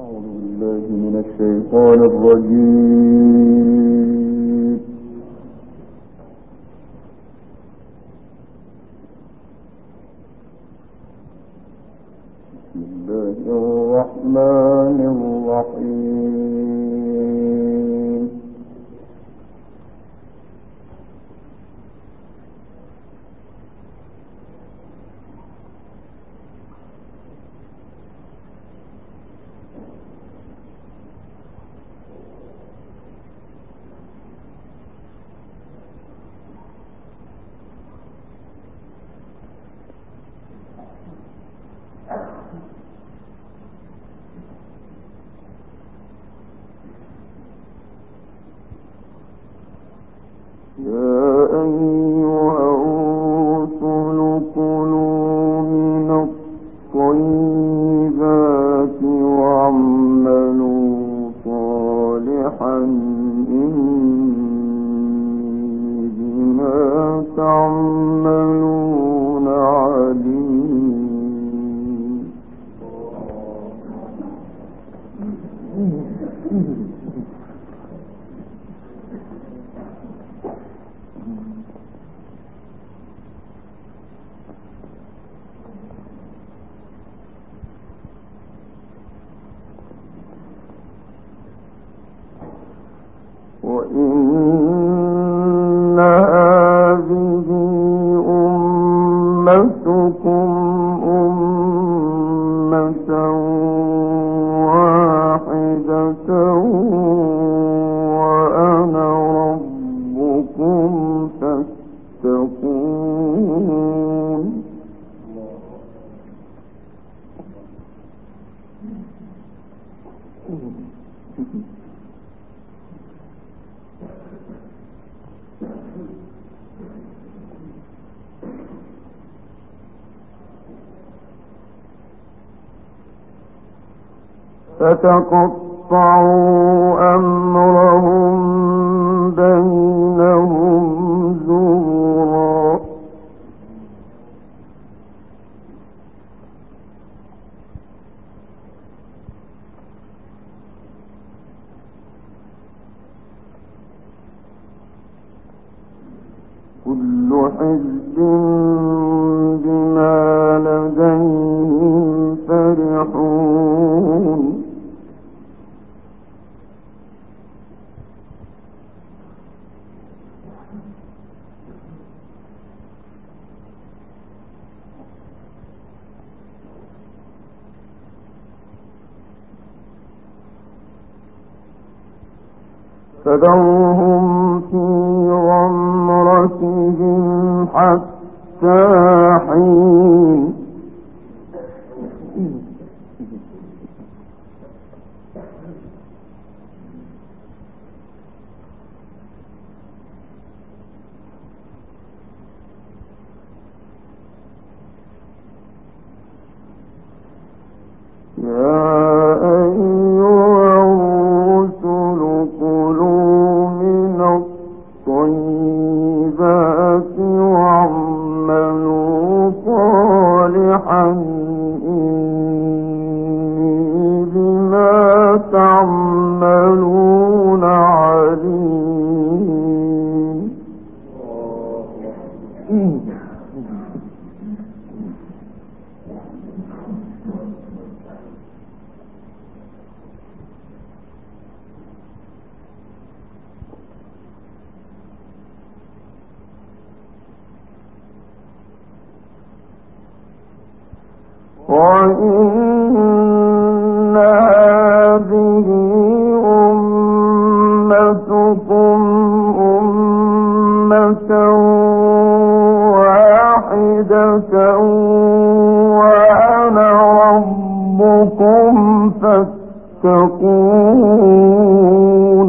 الشيطان الرجيم. بسم الله الرحمن الرحيم. وإن هذه أمتكم أمة واحدة وأنا ربكم فاتقون. فتقطعوا أمرهم بينهم زبرا. كل حزب بما لديهم فرحون. فذرهم في غمرتهم حتى حين. تعملون عليم. وإن هذه أمتكم أمة واحدة وأنا ربكم فاتقون.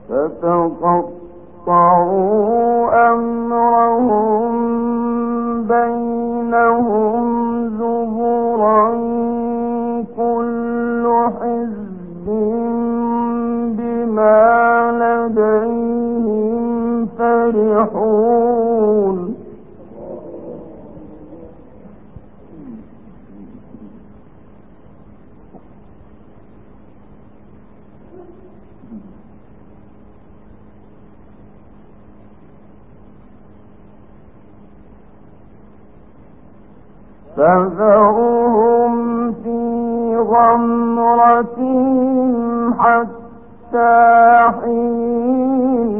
فتقطعوا أمرهم بينهم زبرا كل حزب بما لديهم فرحون فذرهم في غمرتهم حتى حين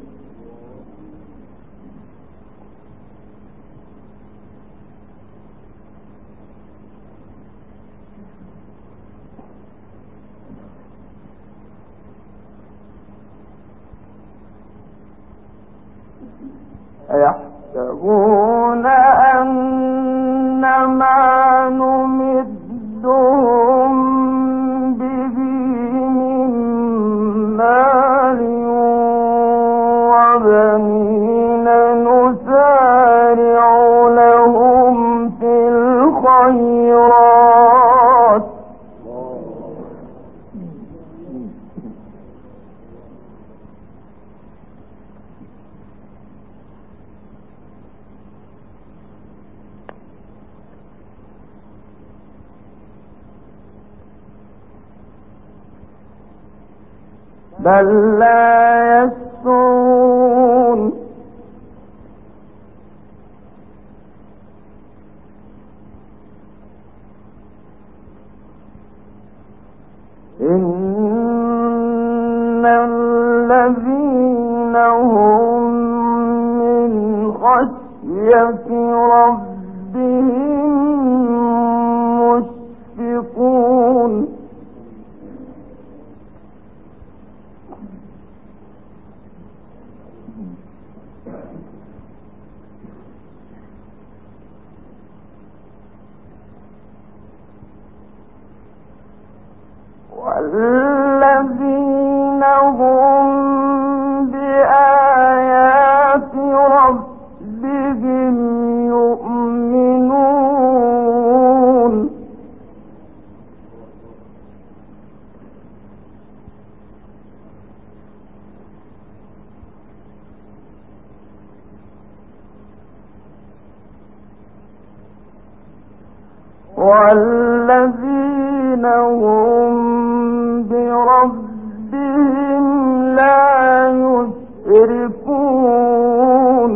يحسبون أنما نمدهم به من مال وبنين نسارع لهم في الخيرات بل لا يشعرون إن الذين هم من خشية ربهم مشفقون والذين هم بآيات ربهم يؤمنون والذين هم بربهم لا يشركون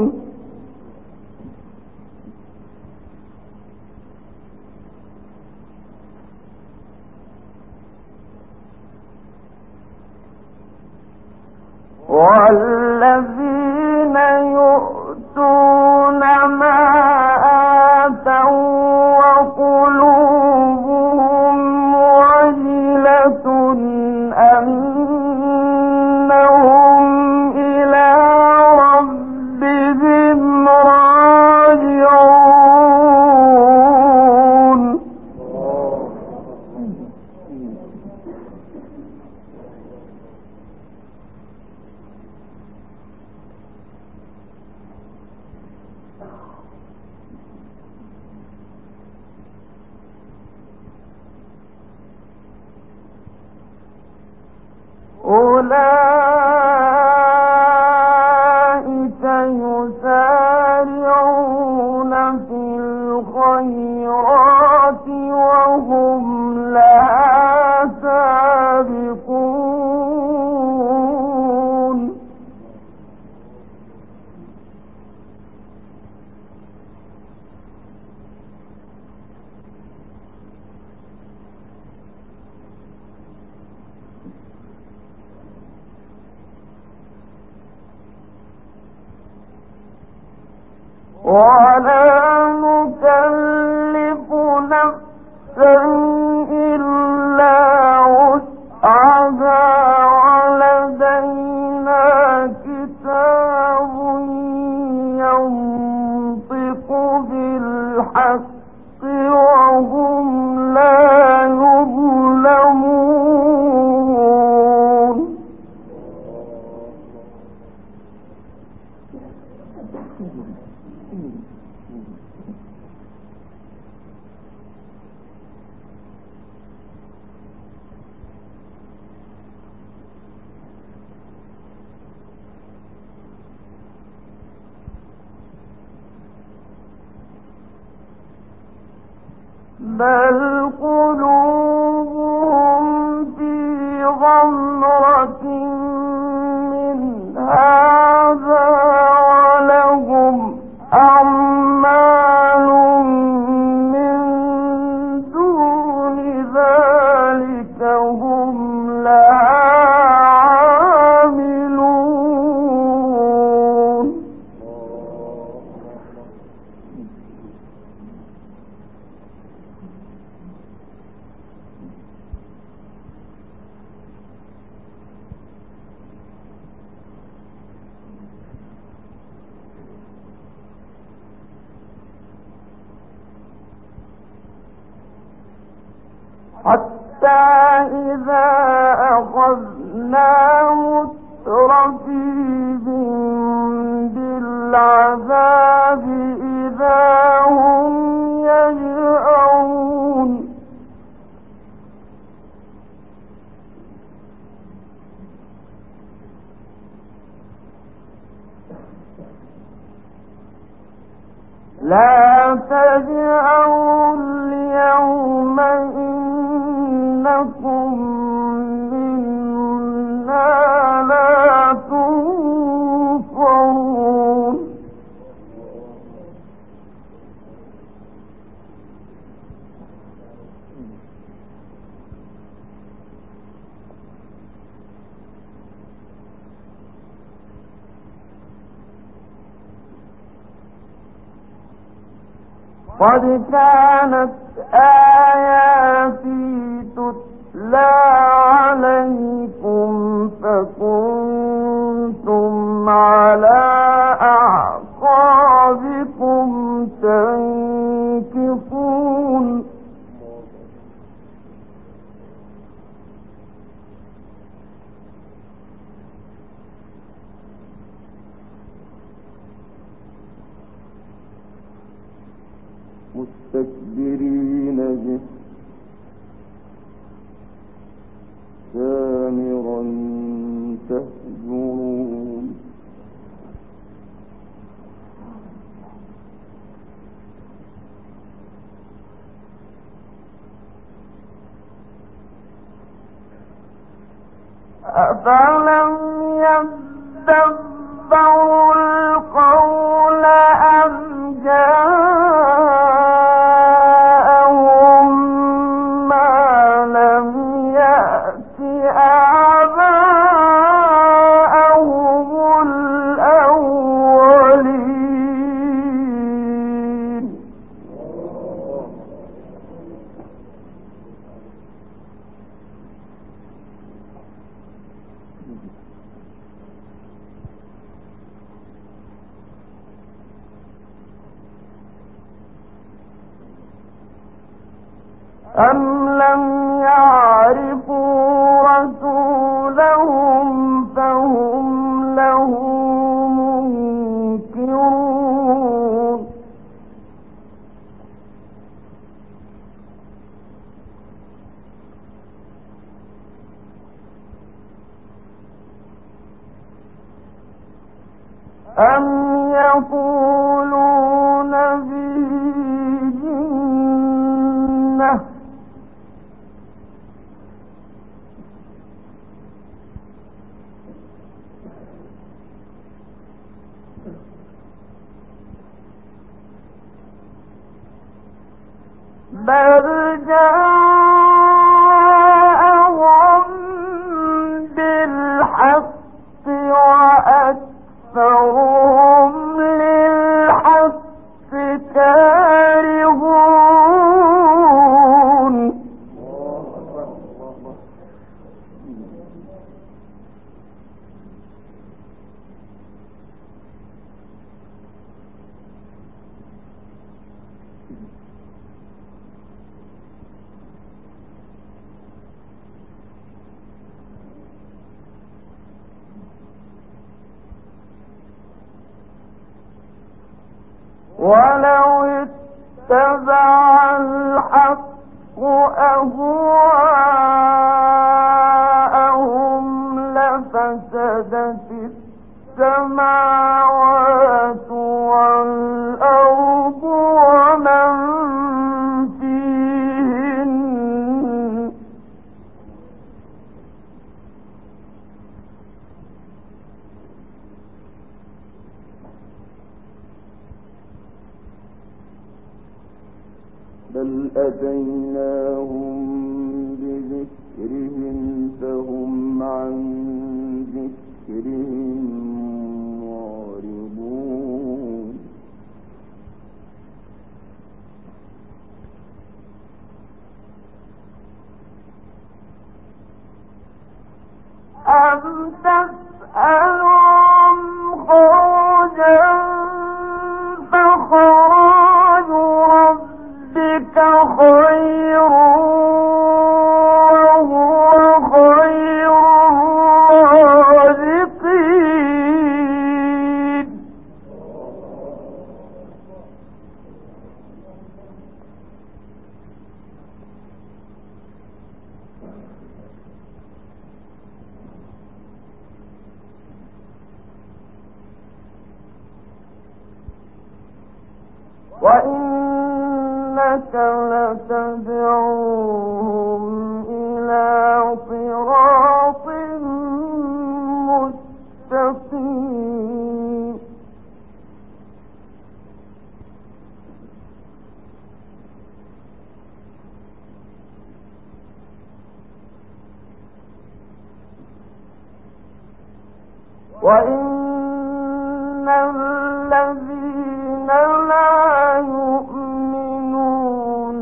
والذين يؤتون ما آتوا وقلوبهم وجلة أنهم إلى ربهم راجعون أولئك يسارعون في الخيرات وهم لها سابقون ولا نكلف نفسا إلا وسعها ولدينا كتاب ينطق بالحق وهم لا يظلمون. بل قلوبهم في غمرة من هذا ولهم أعمال من دون ذلك هم لها عاملون. حتى إذا أخذنا مترفيهم بالعذاب إذا هم يجأرون. لا تجأروا اليوم إنكم منا لا تنصرون. قد كانت آياتي تتلى عليكم فكنتم على أعقابكم تنكصون. مستكبرين به سامرا تهجرون. أفلم يدبروا القول أم جاءهم ما لم يأت آباءهم الأولين. أم لم يعرفوا رسولهم فهم له منكرون. أم يقولون به جنة بل جاءهم بالحق وأكثرهم للحق كارهون. ولو اتبع الحق أهواءهم لفسدت السماوات والأرض ومن فيهن أتيناهم بذكرهم فهم عن ذكرهم معرضون أم تسألهم خرجا فخراج ربك خير وهو خير الرازقين وإنك لتدعوهم إلى صراط مستقيم وإن الذين لا يؤمنون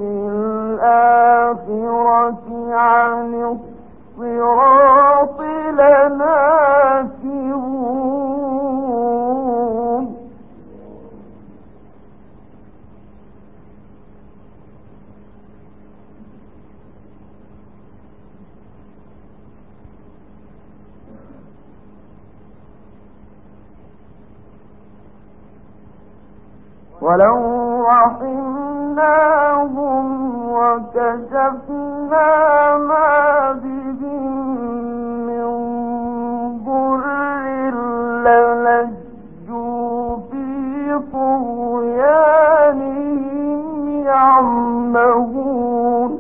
بالآخرة عن الصراط لناكبون ولو رحمناهم وكشفنا ما بهم من ضر للجوا في طغيانهم يعمهون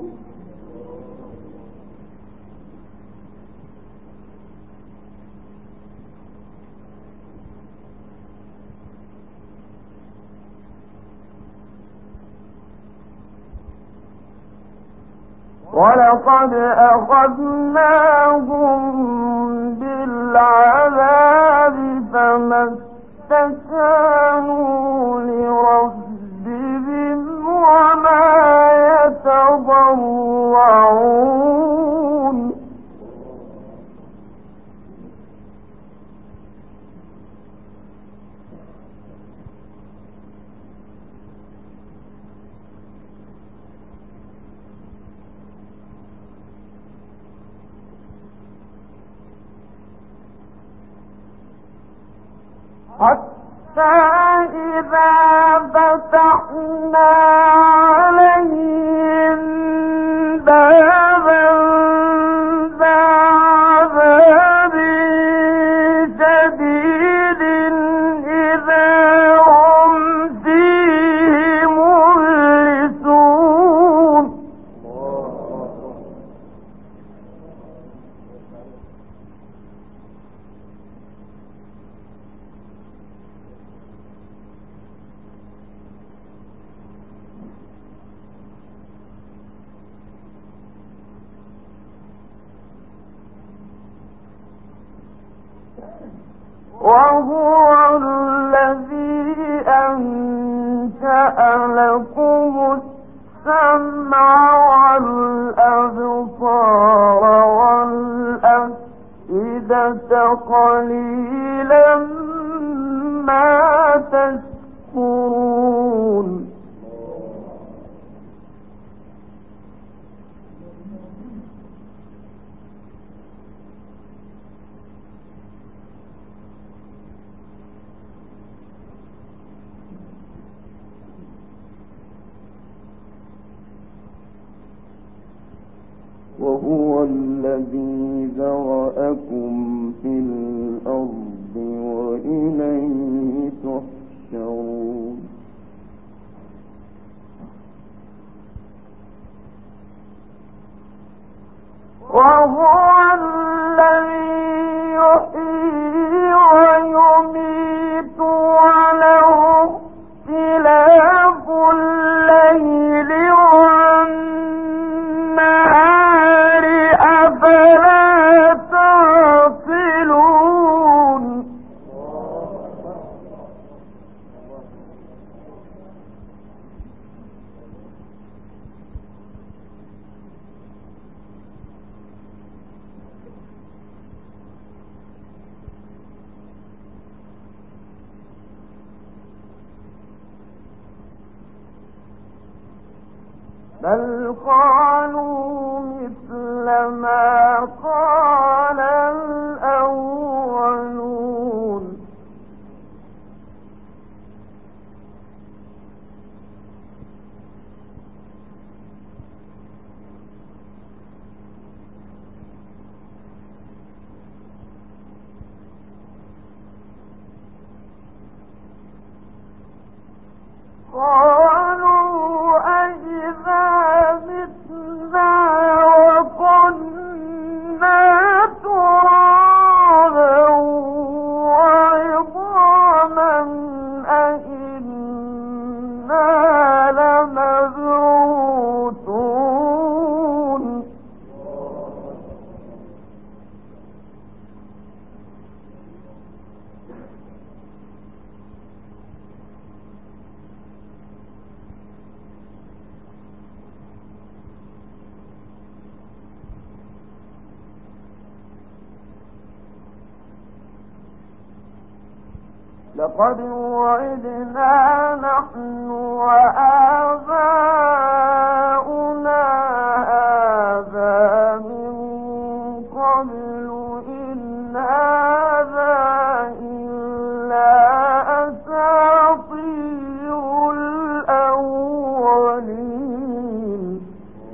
ولقد أخذناهم بالعذاب فما استكانوا لربهم وما يتضرعون حتى إذا فتحنا عليهم بابا ذا عذاب شديد إذا هم فيه مبلسون وهو الذي أنشأ لكم السمع والأبصار والأفئدة قليلا ما تشكرون وهو الذي ذرأكم في الأرض وإليه تحشرون وهو الذي يحيي ويميت وله اختلاف الليل والنهار أفلا تعقلون بل قالوا مثل ما قال الأولون قالوا أئذا متنا وكنا ترابا وعظاما أئنا لمبعوثون لقد وعدنا نحن وآباؤنا هذا من قبل إن هذا إلا أساطير الأولين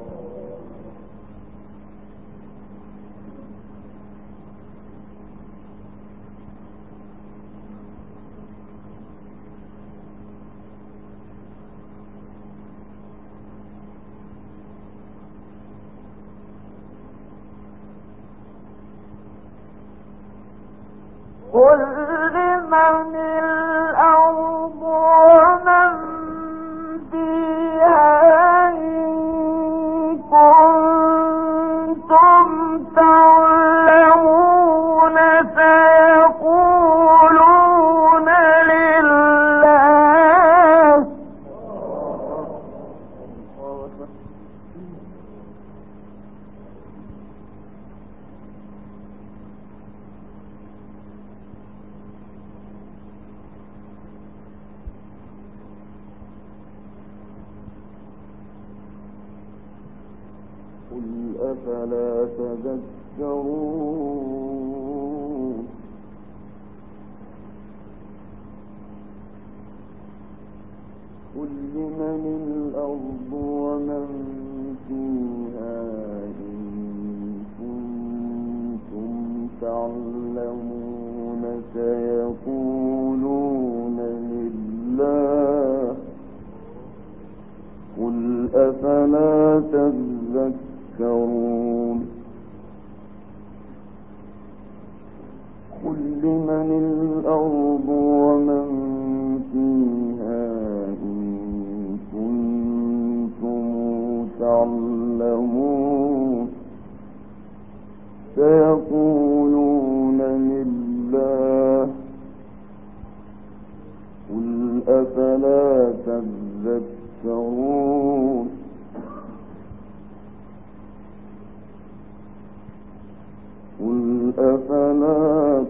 قل لمن الأرض ومن فيها إن كنتم تعلمون سيقولون لله قل أفلا تذكرون قل لمن الأرض ومن فيها إن كنتم تعلمون سيقولون لله قل أفلا تذكرون قل لمن الأرض ومن فيها إن كنتم تعلمون سيقولون لله قل أفلا تذكرون قل أفلا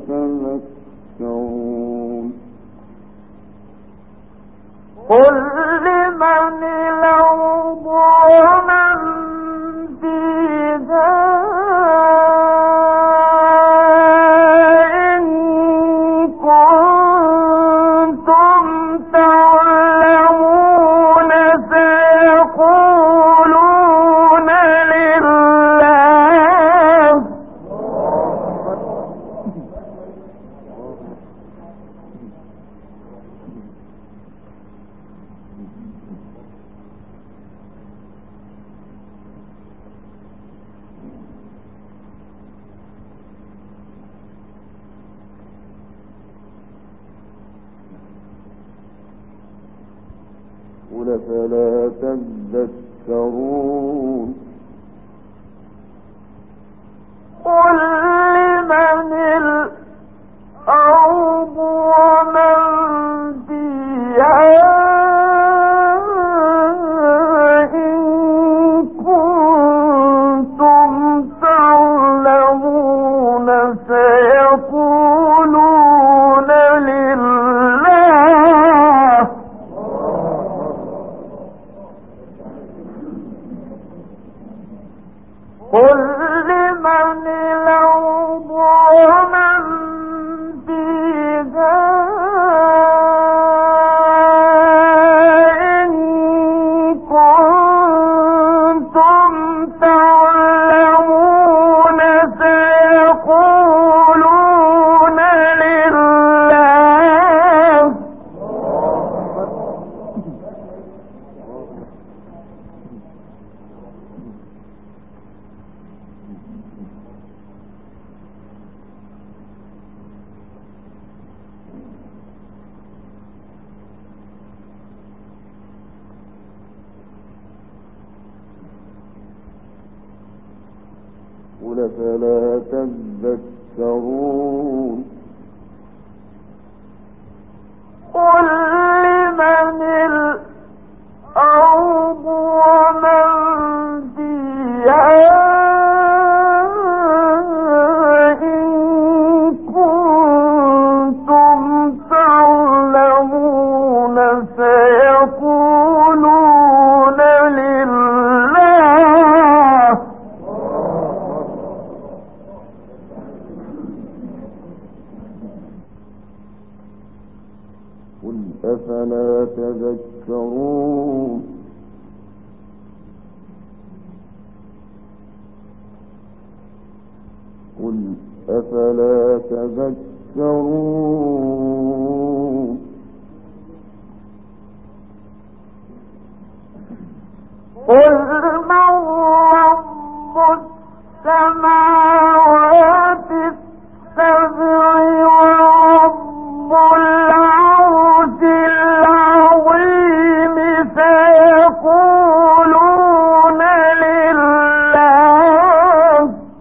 تذكرون قل لمن الأرض ومن فيها إن كنتم تعلمون سيقولون لله قل فلا تذكرون قل لمن الأرض ومن فيها إن كنتم تعلمون سيقولون لله. قل فلا تذكرون. قل لمن الأرض ومن فيها إن كنتم تعلمون سيقولون لله. قل أفلا تذكرون. قل أفلا تذكرون. قل من رب السماوات السبع ورب العرش العظيم سيقولون لله.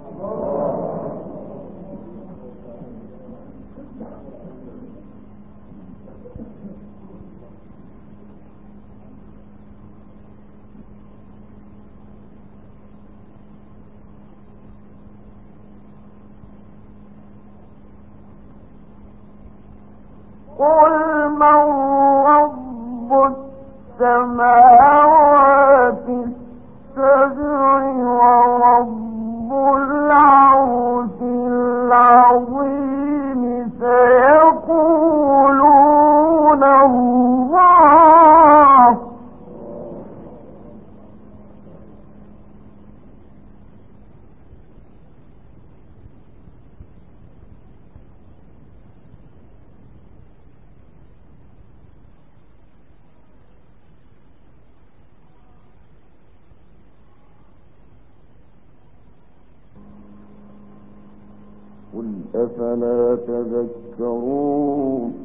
قل من رب السماوات السبع ورب العرش العظيم سيقولون الله. قل أفلا تذكرون.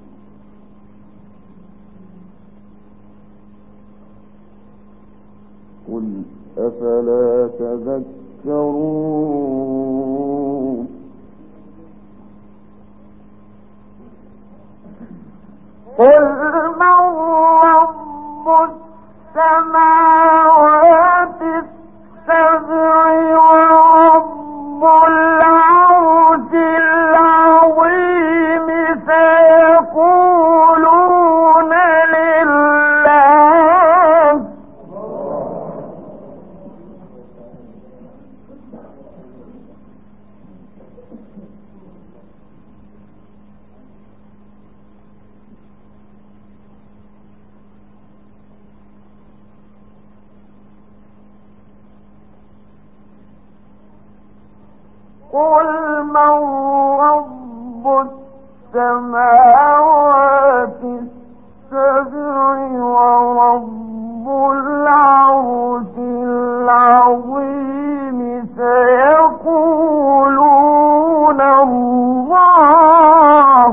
قل أفلا تذكرون. قل من رب السماوات السبع ورب العرش العظيم سيقولون لله. قل من رب السماوات السبع ورب العرش العظيم سيقولون الله.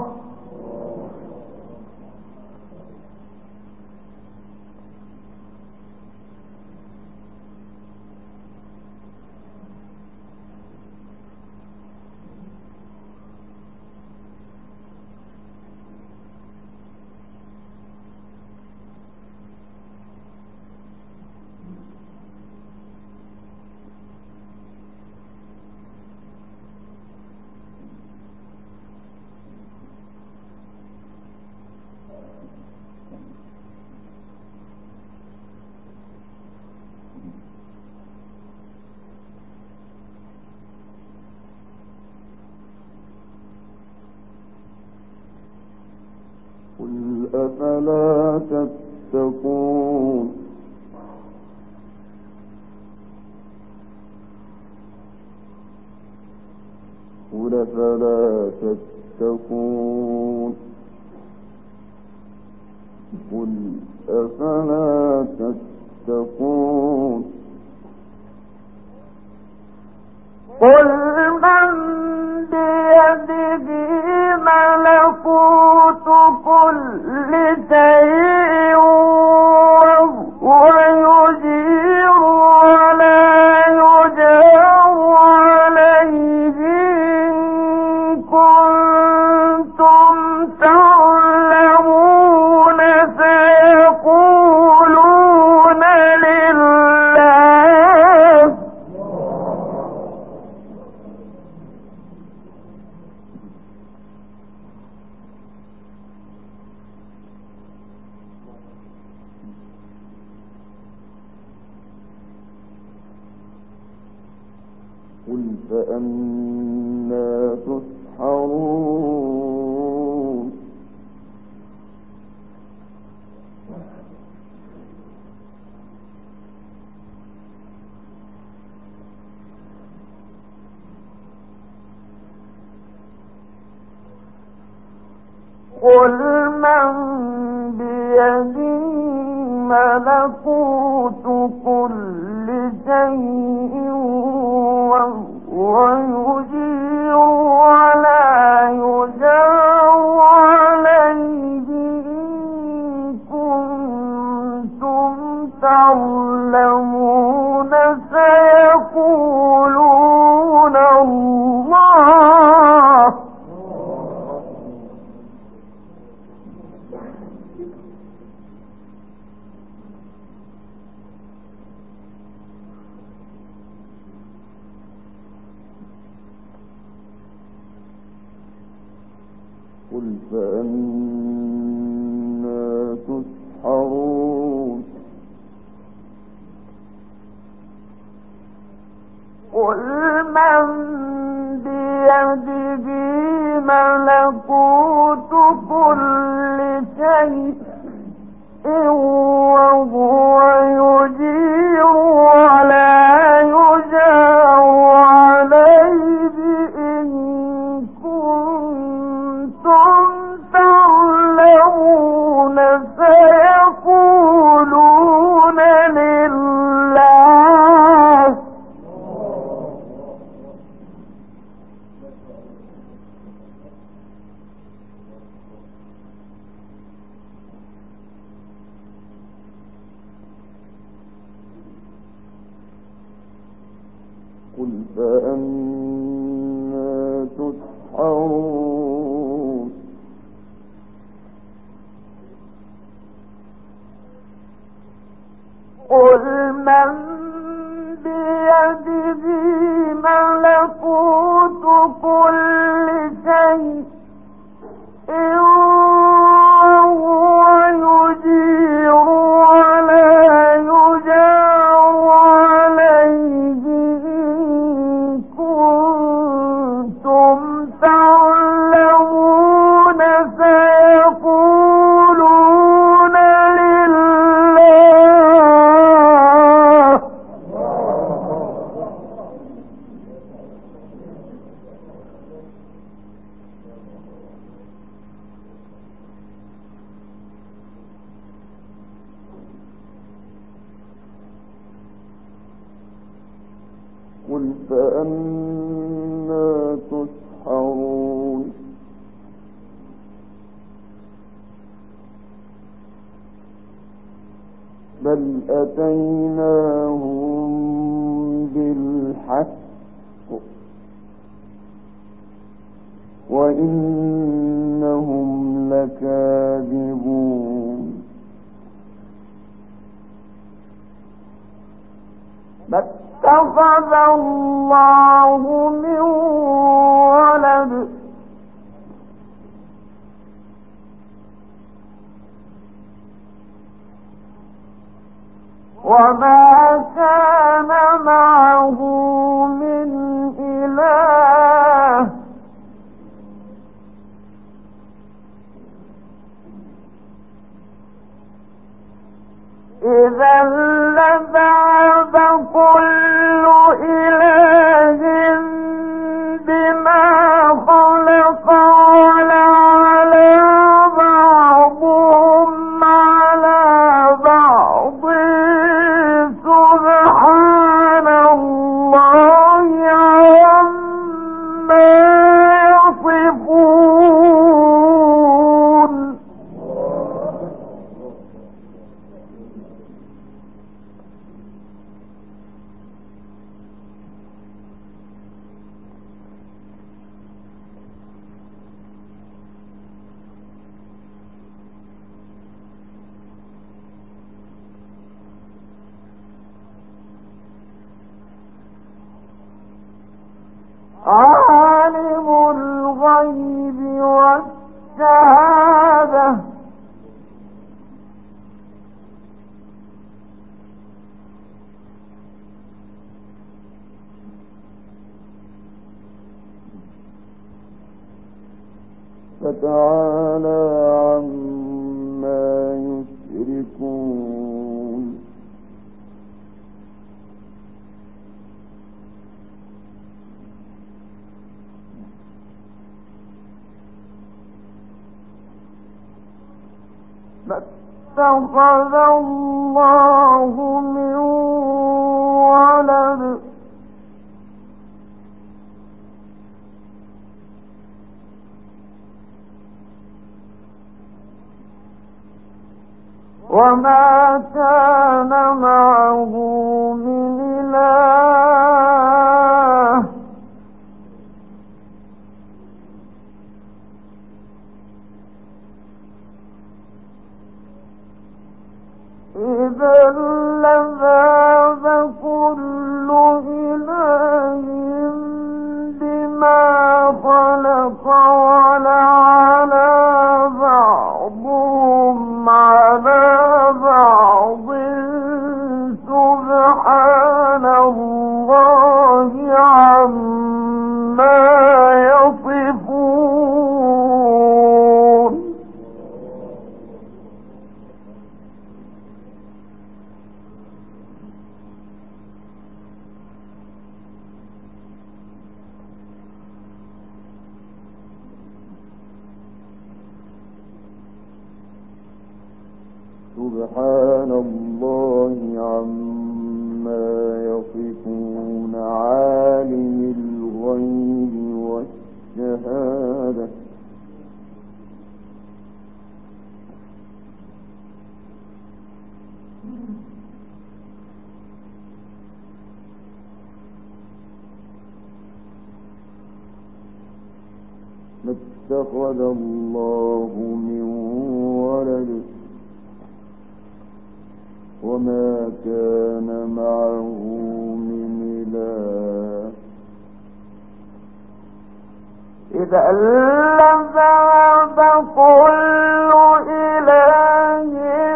أفلا تتقون قل أفلا تتقون قل أفلا تتقون قل من بيده ملكوت كل شيء وهو يجير ولا يجار عليه إن كنتم تعلمون سيقولون لله قل فأنا تسحرون قل من بيده ملكوت كل شيء وهو يجير ولا يجار عليه إن كنتم تعلمون سيقولون الله قل فأنا تسحرون قل من بيده ملكوت كل شيء وهو يجير ولا يجار عليه إن كنتم تعلمون سيقولون لله قل فأنا تسحرون قل من بيده ملكوت كل شيء وهو يجير ولا يجار عليه إن كنتم تعلمون سيقولون لله قل فأنا تسحرون بل أتيناهم بالحق وإنهم لكاذبون ما اتخذ الله من ولد وما كان معه من إله. إذا لذهب كل إله بما خلق ولعلى بعضهم على بعض سبحان الله عما يصفون. عالم الغيب والشهادة فتعالى عما يشركون. ما اتخذ الله من ولد وما كان معه من إله إذا لذهب كل إله بما خلق ولعلى بعضهم على بعض سبحان الله عما يصفون. سبحان الله عما يصفون. عالم الغيب والشهادة ما اتخذ الله من ولد وما كان معه من إله إذا لذهب كل إله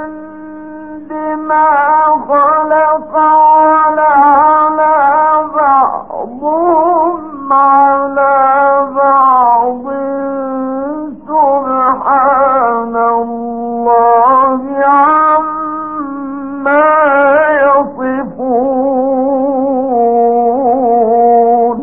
بما خلق ولعلى بعضهم على بعض سبحان الله عما يصفون.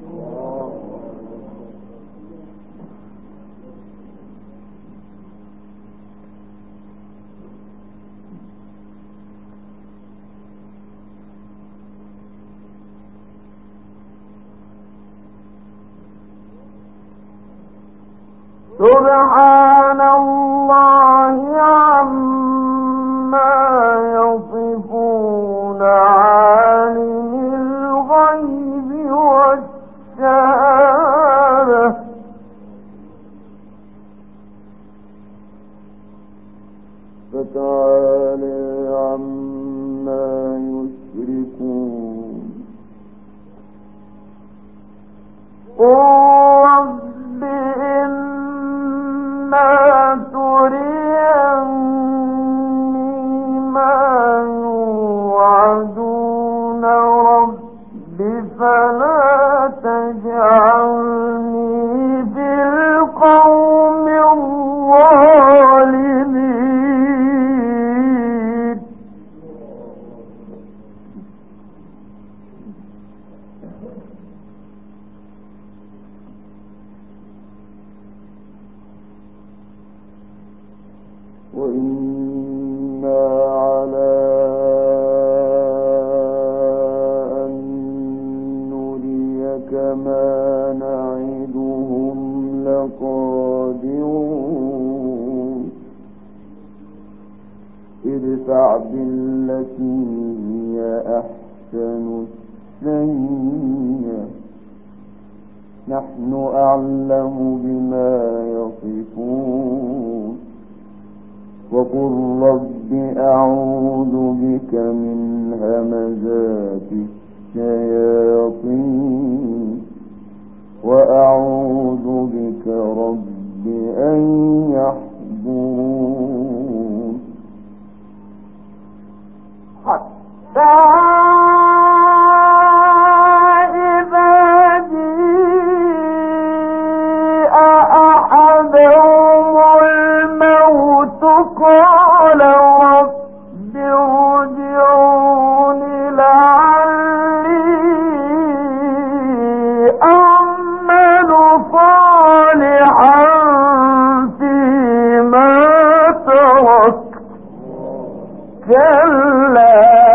سبحان الله عما يصفون. عالم الغيب والشهادة فتعالى عما يشركون. رب إما تريني ما يوعدون رب فلا تجعلني في القوم الظالمين. وإنا على أن نريك ما نعدهم لقادرون ادفع بالتي هي أحسن السيئة نحن أعلم بما يصفون وقل رب أعوذ بك من همزات الشياطين وأعوذ بك رب أن يحضرون حتى إذا جاء أحدهم الموت قال رب ارجعون لعلي أعمل صالحا فيما تركت كلا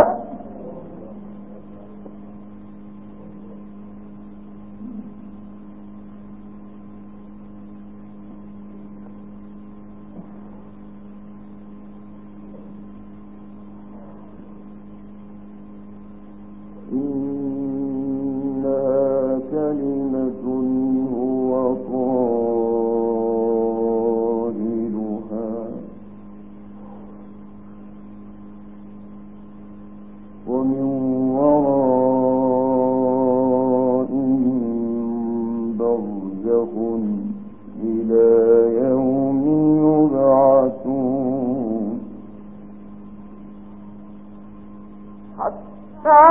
إنها كلمة هو قائلها ومن ورائهم برزخ إلى يوم يبعثون حتى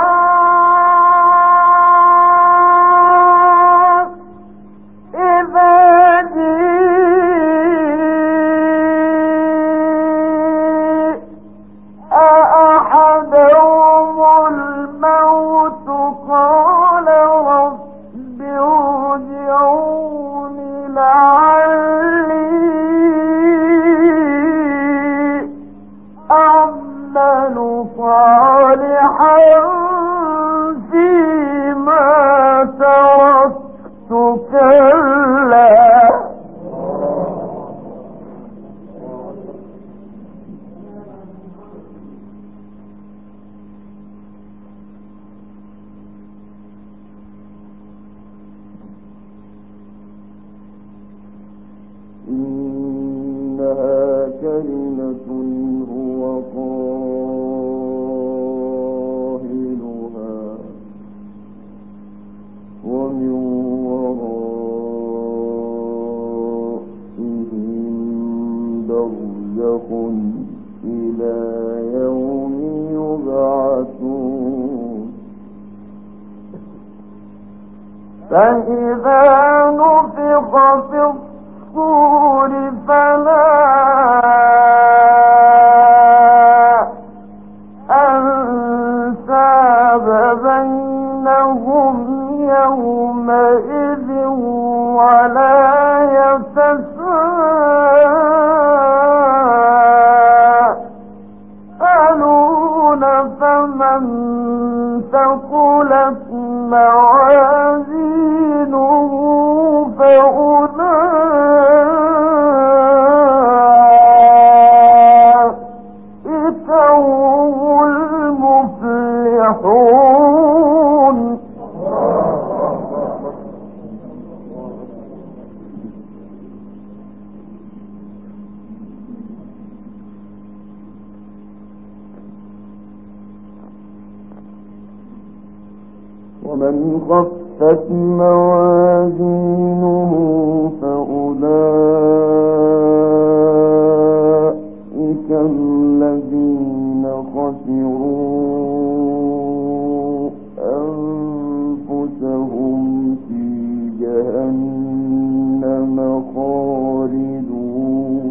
إنها كلمة هو قائلها ومن ورائهم برزخ إلى يوم يبعثون فإذا نفخ في الصور فلا أنساب بينهم يومئذ ولا يتساءلون فمن ثقلت موازينه فأولئك هم المفلحون ومن خفت موازينه فأولئك الذين خسروا أنفسهم في جهنم خالدون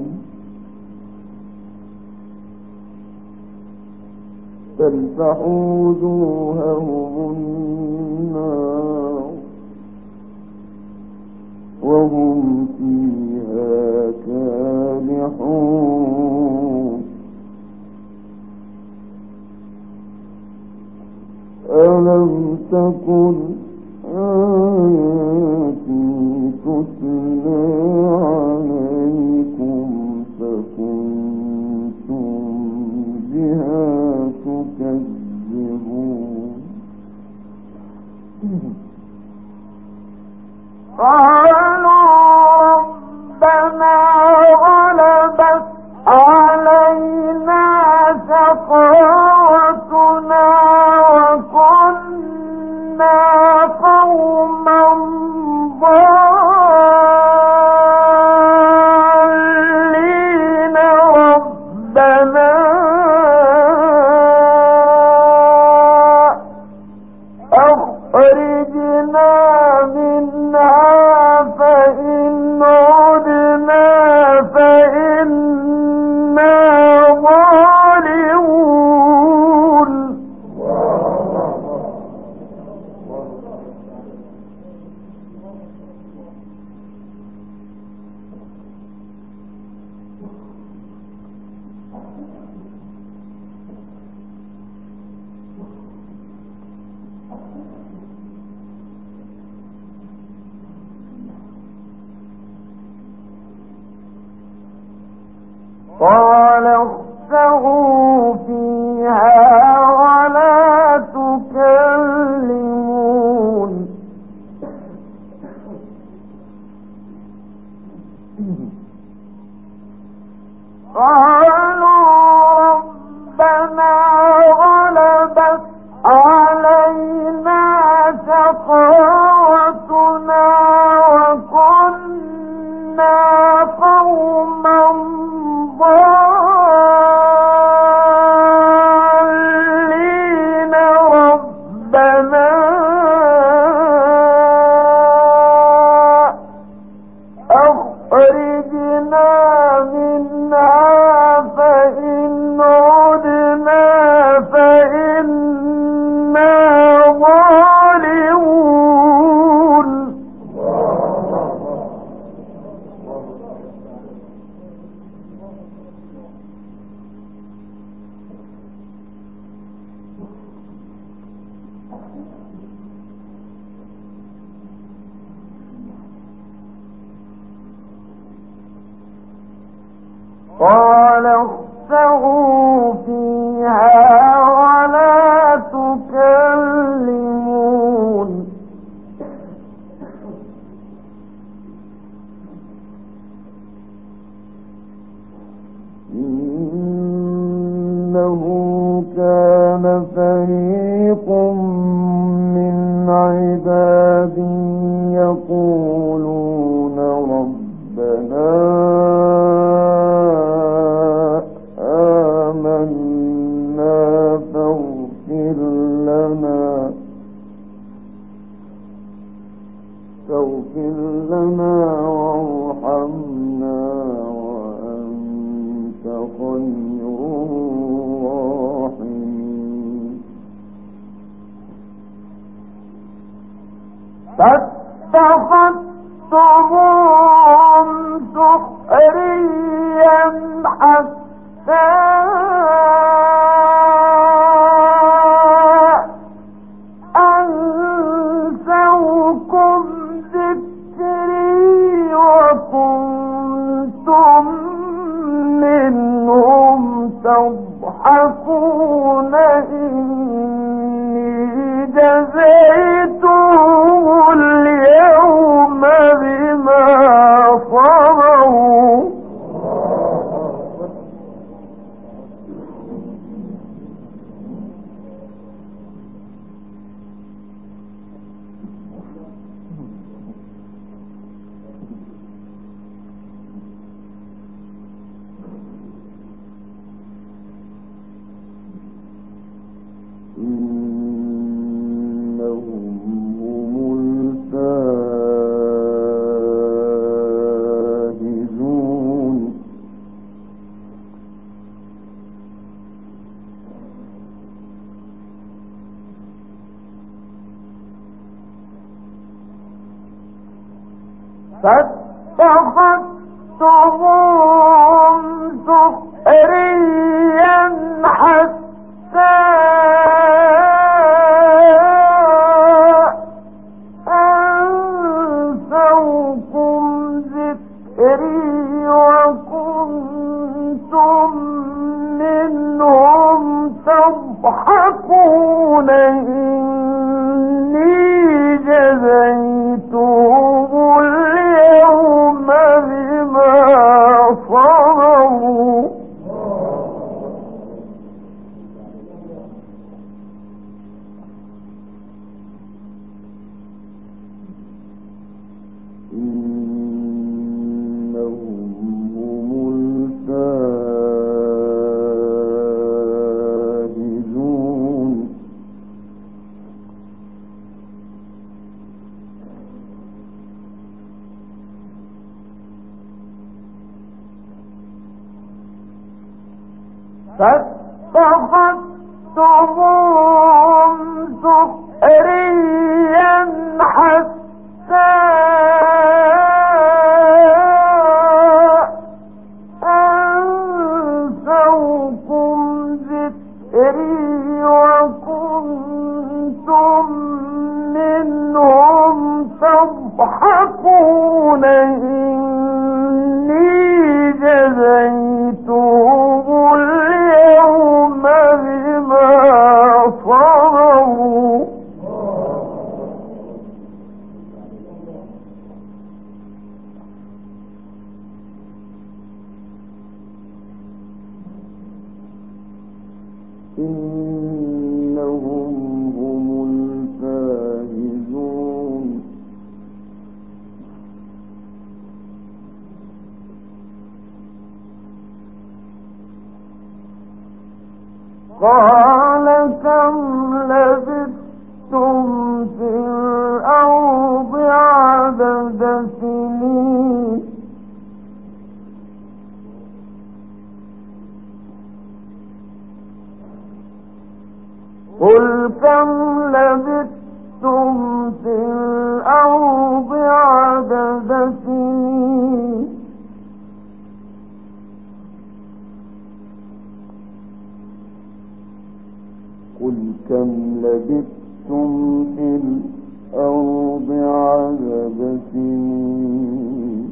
تلفح وجوههم النار تكن آياتي تتلى عليكم فكنتم بها تكذبون قالوا ربنا غلبت علينا شقاوتنا وكنا قوما ضالين ربنا أخرجنا منها فإن عدنا فإنا ظالمون قال اخسئوا فيها ولا تكلمون قالوا ربنا غلبت علينا شقاوتنا وكنا قوما ضالين ربنا أخرجنا منها فإن عدنا فإنا ظالمون قال اخسئوا فيها ولا تكلمون إنه كان فريق من عبادي يقولون ربنا آمنا فاغفر لنا وارحمنا وأنت خير الراحمين فاتخذتموهم سخريا حتى أنسوكم ذكري وكنتم منهم تضحكون إني جزيتهم اليوم بما صبروا إنهم هم الفائزون فاتخذتموهم سخريا حتى فاتخذتموهم سخريا حتى أنسوكم ذكري وكنتم منهم تضحكون إني جزيتهم اليوم بما صبروا إنهم هم الفائزون قال كم لبثتم في الأرض عدد سنين قل كم لبثتم في الأرض عدد سنين قل كم لبثتم في الأرض عدد سنين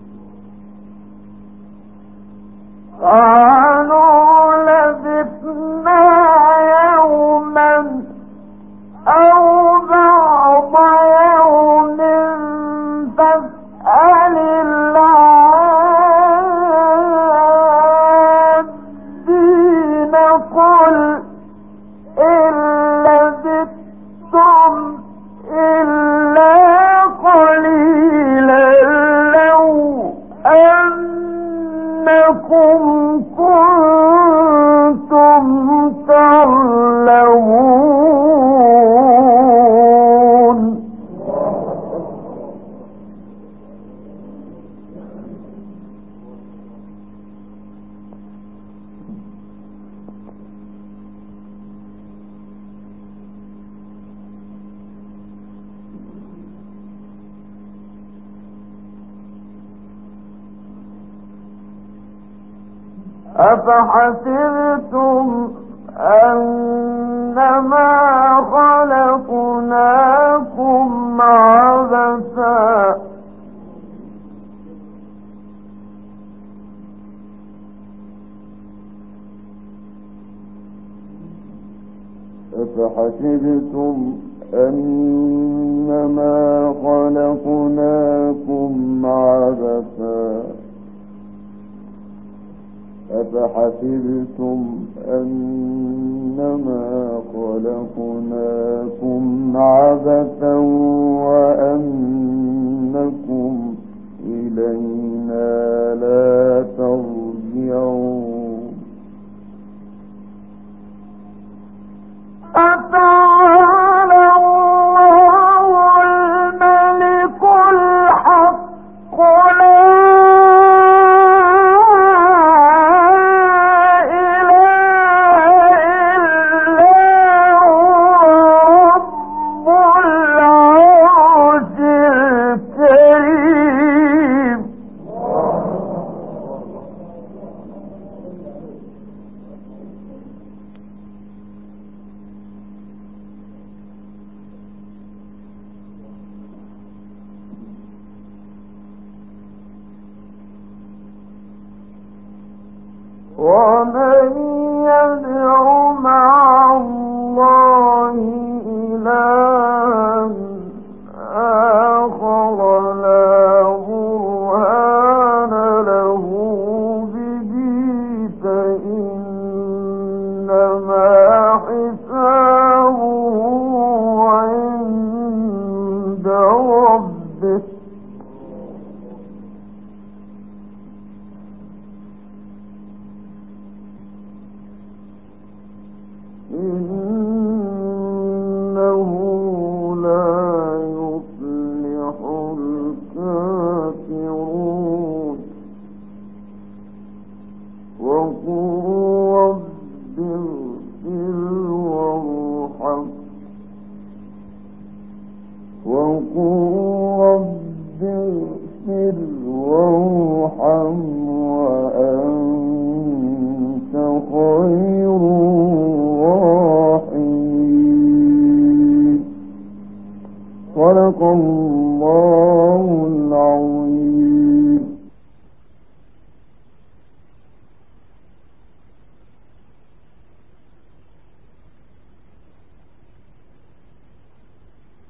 قالوا لبثنا يوما أو بعض يوم فاسأل العادين قل إن لبثتم إلا قليلا لو أنكم كنتم تعلمون أفحسبتم أنما خلقناكم عبثا أفحسبتم أنما خلقناكم عبثا أفحسبتم أنما خلقناكم عبثا وأنكم إلينا لا ترجعون أتعالى الله الملك الحق لا ومن يدع مع الله إلها آخر لا برهان له به فإنما حسابه عند ربه إنه لا يفلح الكافرون وقل رب وقل رب اغفر وارحم وأنت خير الراحمين. صدق الله العظيم.